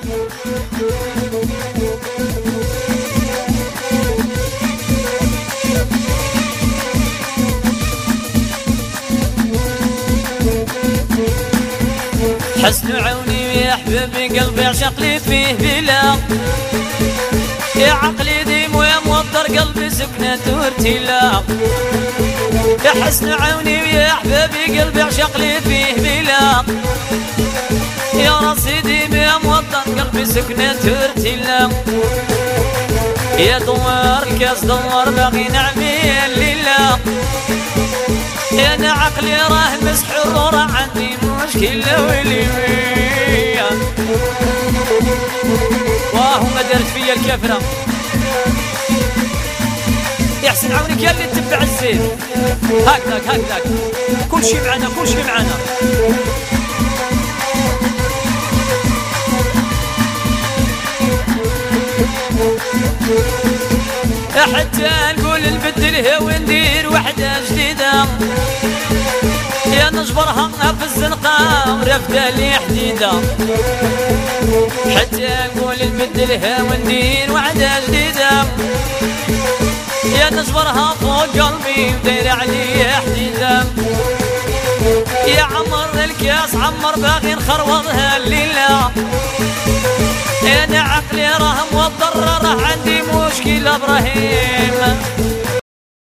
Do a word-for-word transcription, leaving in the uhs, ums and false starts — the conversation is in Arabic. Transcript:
حسن عوني يا حبيبي قلبي عشق لي فيه بلا يا عقلي ديم ويا موطر قلبي سكنة وارتلاق يا حسن عوني يا حبيبي قلبي عشق لي فيه بلا يا راسي ديم يا موطر قلبي سكنة وارتلاق يا دوار الكاس دوار باغي نعمل لله يا انا عقلي راه مسحور وراه عندي مشكلة ويلي ويا واه ما دارت فيا الكافرة يحسن عونك يا اللي تتبع الزين هكذاك هكذاك كل شي معنا كل شي معنا حتى نقول نبدلها وندير وحدة جديدة يا نجبرها في الزنقة ورفدة لي حديدة حتى نقول نبدلها وندير وحدة جديدة يا نجبرها فوق قلبي وداير عليا حديدة يا عمر الكاس عمر باغي نخروضها الليلة انا عقلي راه موضر راه عندي مشكلة ابراهيم